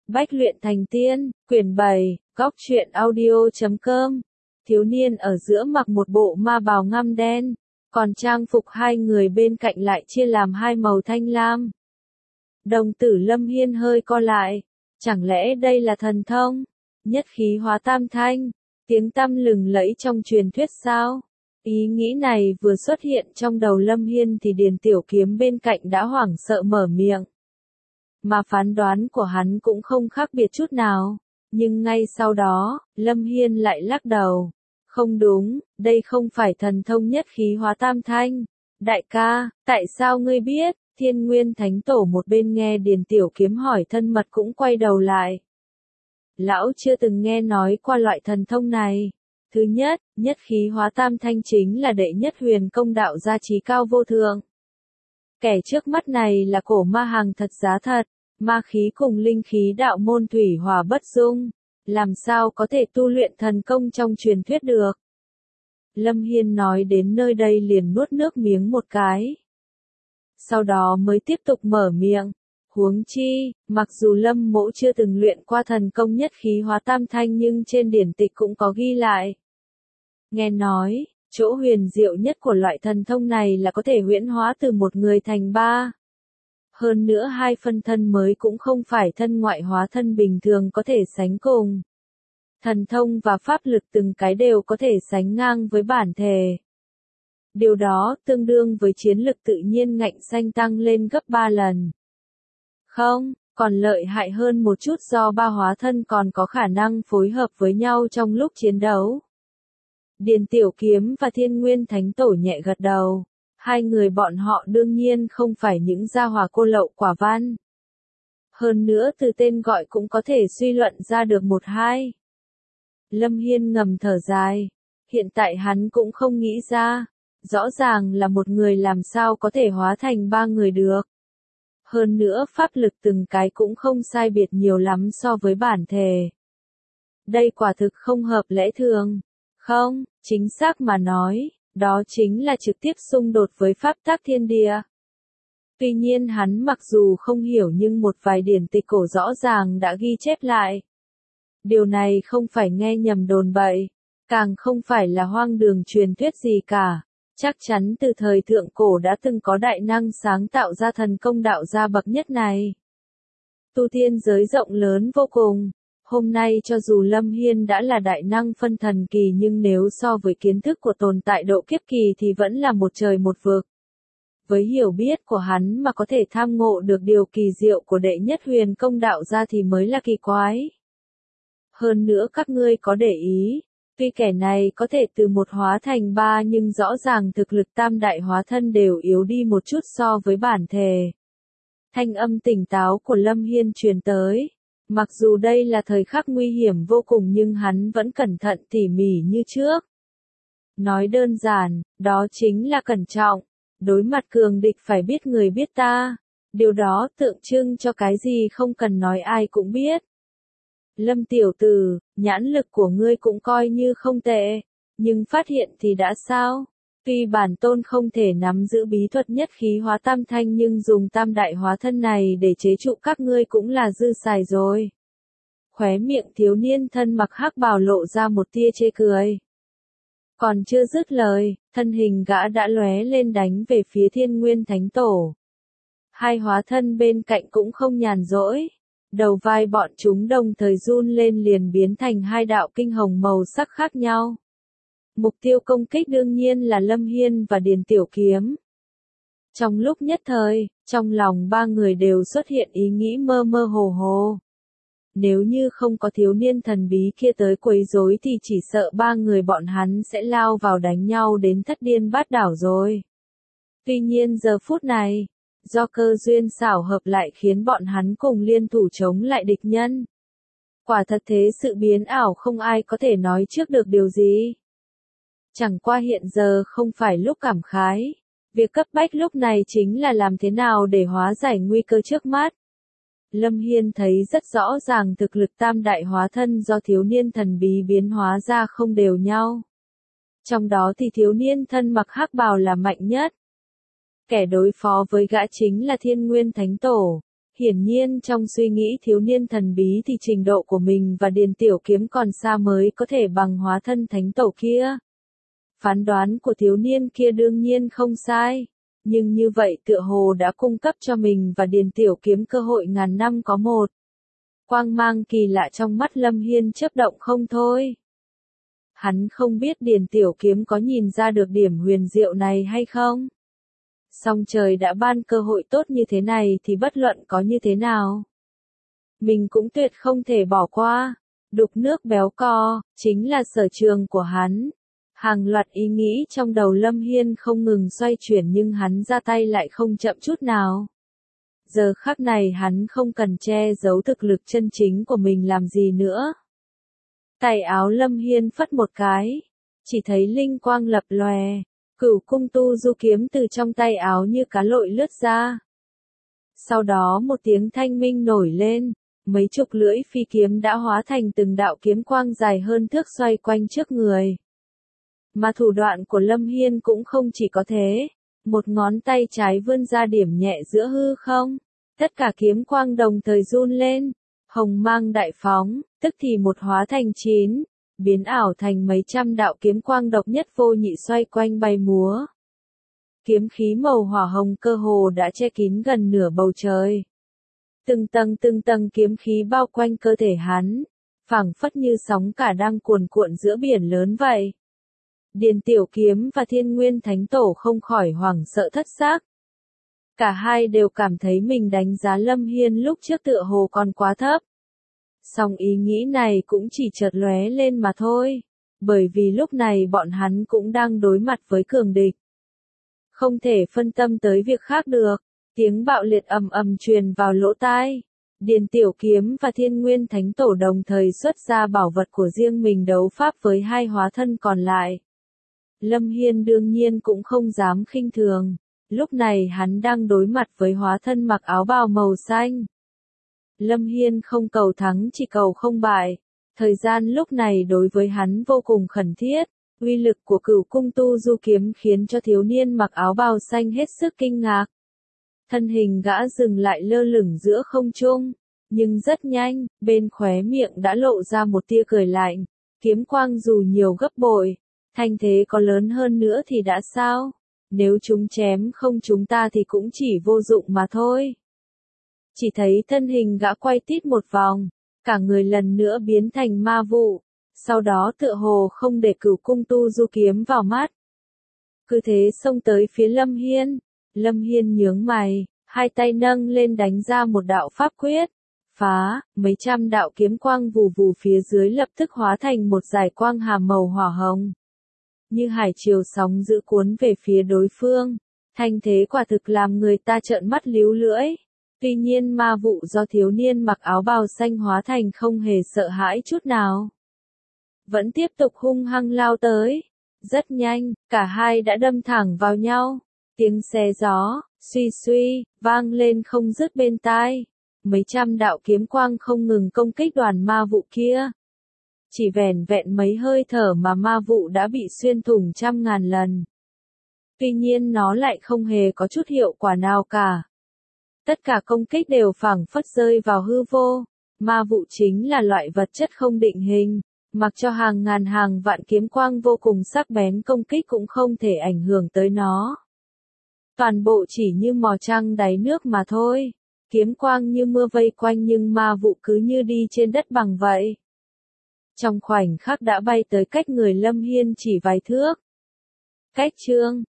Bách luyện thành tiên, quyển 7, góc truyện audio.com. Thiếu niên ở giữa mặc một bộ ma bào ngăm đen, còn trang phục hai người bên cạnh lại chia làm hai màu thanh lam. Đồng tử Lâm Hiên hơi co lại, chẳng lẽ đây là thần thông, nhất khí hóa tam thanh, tiếng tăm lừng lẫy trong truyền thuyết sao? Ý nghĩ này vừa xuất hiện trong đầu Lâm Hiên thì Điền Tiểu Kiếm bên cạnh đã hoảng sợ mở miệng. Mà phán đoán của hắn cũng không khác biệt chút nào, nhưng ngay sau đó, Lâm Hiên lại lắc đầu. Không đúng, đây không phải thần thông nhất khí hóa tam thanh. Đại ca, tại sao ngươi biết? Thiên Nguyên Thánh Tổ một bên nghe Điền Tiểu Kiếm hỏi thân mật cũng quay đầu lại. Lão chưa từng nghe nói qua loại thần thông này. Thứ nhất, nhất khí hóa tam thanh chính là đệ nhất huyền công đạo gia trí cao vô thượng. Kẻ trước mắt này là cổ ma hàng thật giá thật, ma khí cùng linh khí đạo môn thủy hòa bất dung, làm sao có thể tu luyện thần công trong truyền thuyết được. Lâm Hiên nói đến nơi đây liền nuốt nước miếng một cái. Sau đó mới tiếp tục mở miệng, huống chi, mặc dù Lâm Mỗ chưa từng luyện qua thần công nhất khí hóa tam thanh nhưng trên điển tịch cũng có ghi lại. Nghe nói, chỗ huyền diệu nhất của loại thần thông này là có thể huyễn hóa từ một người thành ba. Hơn nữa hai phân thân mới cũng không phải thân ngoại hóa thân bình thường có thể sánh cùng. Thần thông và pháp lực từng cái đều có thể sánh ngang với bản thể. Điều đó tương đương với chiến lực tự nhiên ngạnh xanh tăng lên gấp 3 lần. Không, còn lợi hại hơn một chút do ba hóa thân còn có khả năng phối hợp với nhau trong lúc chiến đấu. Điền Tiểu Kiếm và Thiên Nguyên Thánh Tổ nhẹ gật đầu. Hai người bọn họ đương nhiên không phải những gia hỏa cô lậu quả văn. Hơn nữa từ tên gọi cũng có thể suy luận ra được một hai. Lâm Hiên ngầm thở dài. Hiện tại hắn cũng không nghĩ ra. Rõ ràng là một người làm sao có thể hóa thành ba người được. Hơn nữa pháp lực từng cái cũng không sai biệt nhiều lắm so với bản thể. Đây quả thực không hợp lẽ thường. Không, chính xác mà nói, đó chính là trực tiếp xung đột với pháp tắc thiên địa. Tuy nhiên hắn mặc dù không hiểu nhưng một vài điển tịch cổ rõ ràng đã ghi chép lại. Điều này không phải nghe nhầm đồn bậy, càng không phải là hoang đường truyền thuyết gì cả. Chắc chắn từ thời thượng cổ đã từng có đại năng sáng tạo ra thần công đạo gia bậc nhất này. Tu tiên giới rộng lớn vô cùng. Hôm nay cho dù Lâm Hiên đã là đại năng phân thần kỳ nhưng nếu so với kiến thức của tồn tại độ kiếp kỳ thì vẫn là một trời một vực. Với hiểu biết của hắn mà có thể tham ngộ được điều kỳ diệu của đệ nhất huyền công đạo gia thì mới là kỳ quái. Hơn nữa các ngươi có để ý, tuy kẻ này có thể từ một hóa thành ba nhưng rõ ràng thực lực tam đại hóa thân đều yếu đi một chút so với bản thể. Thanh âm tỉnh táo của Lâm Hiên truyền tới. Mặc dù đây là thời khắc nguy hiểm vô cùng nhưng hắn vẫn cẩn thận tỉ mỉ như trước. Nói đơn giản, đó chính là cẩn trọng. Đối mặt cường địch phải biết người biết ta. Điều đó tượng trưng cho cái gì không cần nói ai cũng biết. Lâm tiểu tử, nhãn lực của ngươi cũng coi như không tệ. Nhưng phát hiện thì đã sao? Tuy bản tôn không thể nắm giữ bí thuật nhất khí hóa tam thanh nhưng dùng tam đại hóa thân này để chế trụ các ngươi cũng là dư xài rồi. Khóe miệng thiếu niên thân mặc hắc bào lộ ra một tia chê cười. Còn chưa dứt lời, thân hình gã đã lóe lên đánh về phía Thiên Nguyên Thánh Tổ. Hai hóa thân bên cạnh cũng không nhàn rỗi. Đầu vai bọn chúng đồng thời run lên liền biến thành hai đạo kinh hồng màu sắc khác nhau. Mục tiêu công kích đương nhiên là Lâm Hiên và Điền Tiểu Kiếm. Trong lúc nhất thời, trong lòng ba người đều xuất hiện ý nghĩ mơ mơ hồ hồ. Nếu như không có thiếu niên thần bí kia tới quấy rối thì chỉ sợ ba người bọn hắn sẽ lao vào đánh nhau đến thất điên bát đảo rồi. Tuy nhiên giờ phút này, do cơ duyên xảo hợp lại khiến bọn hắn cùng liên thủ chống lại địch nhân. Quả thật thế sự biến ảo không ai có thể nói trước được điều gì. Chẳng qua hiện giờ không phải lúc cảm khái. Việc cấp bách lúc này chính là làm thế nào để hóa giải nguy cơ trước mắt. Lâm Hiên thấy rất rõ ràng thực lực tam đại hóa thân do thiếu niên thần bí biến hóa ra không đều nhau. Trong đó thì thiếu niên thân mặc hắc bào là mạnh nhất. Kẻ đối phó với gã chính là Thiên Nguyên Thánh Tổ. Hiển nhiên trong suy nghĩ thiếu niên thần bí thì trình độ của mình và Điền Tiểu Kiếm còn xa mới có thể bằng hóa thân thánh tổ kia. Phán đoán của thiếu niên kia đương nhiên không sai, nhưng như vậy tựa hồ đã cung cấp cho mình và Điền Tiểu Kiếm cơ hội ngàn năm có một. Quang mang kỳ lạ trong mắt Lâm Hiên chớp động không thôi. Hắn không biết Điền Tiểu Kiếm có nhìn ra được điểm huyền diệu này hay không. Song trời đã ban cơ hội tốt như thế này thì bất luận có như thế nào, mình cũng tuyệt không thể bỏ qua. Đục nước béo co, chính là sở trường của hắn. Hàng loạt ý nghĩ trong đầu Lâm Hiên không ngừng xoay chuyển nhưng hắn ra tay lại không chậm chút nào. Giờ khắc này hắn không cần che giấu thực lực chân chính của mình làm gì nữa. Tay áo Lâm Hiên phất một cái, chỉ thấy linh quang lập lòe, Cửu Cung Tu Du kiếm từ trong tay áo như cá lội lướt ra. Sau đó một tiếng thanh minh nổi lên, mấy chục lưỡi phi kiếm đã hóa thành từng đạo kiếm quang dài hơn thước xoay quanh trước người. Mà thủ đoạn của Lâm Hiên cũng không chỉ có thế, một ngón tay trái vươn ra điểm nhẹ giữa hư không, tất cả kiếm quang đồng thời run lên, hồng mang đại phóng, tức thì một hóa thành 9, biến ảo thành mấy trăm đạo kiếm quang độc nhất vô nhị xoay quanh bay múa. Kiếm khí màu hỏa hồng cơ hồ đã che kín gần nửa bầu trời. Từng tầng kiếm khí bao quanh cơ thể hắn, phảng phất như sóng cả đang cuồn cuộn giữa biển lớn vậy. Điền Tiểu Kiếm và Thiên Nguyên Thánh Tổ không khỏi hoảng sợ thất xác. Cả hai đều cảm thấy mình đánh giá Lâm Hiên lúc trước tựa hồ còn quá thấp. Song ý nghĩ này cũng chỉ chợt lóe lên mà thôi, bởi vì lúc này bọn hắn cũng đang đối mặt với cường địch. Không thể phân tâm tới việc khác được, tiếng bạo liệt ầm ầm truyền vào lỗ tai. Điền Tiểu Kiếm và Thiên Nguyên Thánh Tổ đồng thời xuất ra bảo vật của riêng mình đấu pháp với hai hóa thân còn lại. Lâm Hiên đương nhiên cũng không dám khinh thường, lúc này hắn đang đối mặt với hóa thân mặc áo bào màu xanh. Lâm Hiên không cầu thắng chỉ cầu không bại, thời gian lúc này đối với hắn vô cùng khẩn thiết, uy lực của Cửu Cung Tu Du kiếm khiến cho thiếu niên mặc áo bào xanh hết sức kinh ngạc. Thân hình gã dừng lại lơ lửng giữa không trung, nhưng rất nhanh, bên khóe miệng đã lộ ra một tia cười lạnh, kiếm quang dù nhiều gấp bội, thanh thế có lớn hơn nữa thì đã sao, nếu chúng chém không chúng ta thì cũng chỉ vô dụng mà thôi. Chỉ thấy thân hình gã quay tít một vòng, cả người lần nữa biến thành ma vụ, sau đó tựa hồ không để Cửu Cung Tu Du kiếm vào mắt. Cứ thế xông tới phía Lâm Hiên, Lâm Hiên nhướng mày, hai tay nâng lên đánh ra một đạo pháp quyết, phá, mấy trăm đạo kiếm quang vù vù phía dưới lập tức hóa thành một dải quang hàm màu hỏa hồng. Như hải triều sóng dữ cuốn về phía đối phương, thanh thế quả thực làm người ta trợn mắt líu lưỡi. Tuy nhiên ma vụ do thiếu niên mặc áo bào xanh hóa thành không hề sợ hãi chút nào. Vẫn tiếp tục hung hăng lao tới. Rất nhanh, cả hai đã đâm thẳng vào nhau. Tiếng xé gió, suy suy, vang lên không dứt bên tai. Mấy trăm đạo kiếm quang không ngừng công kích đoàn ma vụ kia. Chỉ vẻn vẹn mấy hơi thở mà ma vụ đã bị xuyên thủng trăm ngàn lần. Tuy nhiên nó lại không hề có chút hiệu quả nào cả. Tất cả công kích đều phảng phất rơi vào hư vô. Ma vụ chính là loại vật chất không định hình, mặc cho hàng ngàn hàng vạn kiếm quang vô cùng sắc bén công kích cũng không thể ảnh hưởng tới nó. Toàn bộ chỉ như mò trăng đáy nước mà thôi. Kiếm quang như mưa vây quanh nhưng ma vụ cứ như đi trên đất bằng vậy. Trong khoảnh khắc đã bay tới cách người Lâm Hiên chỉ vài thước. Cách chương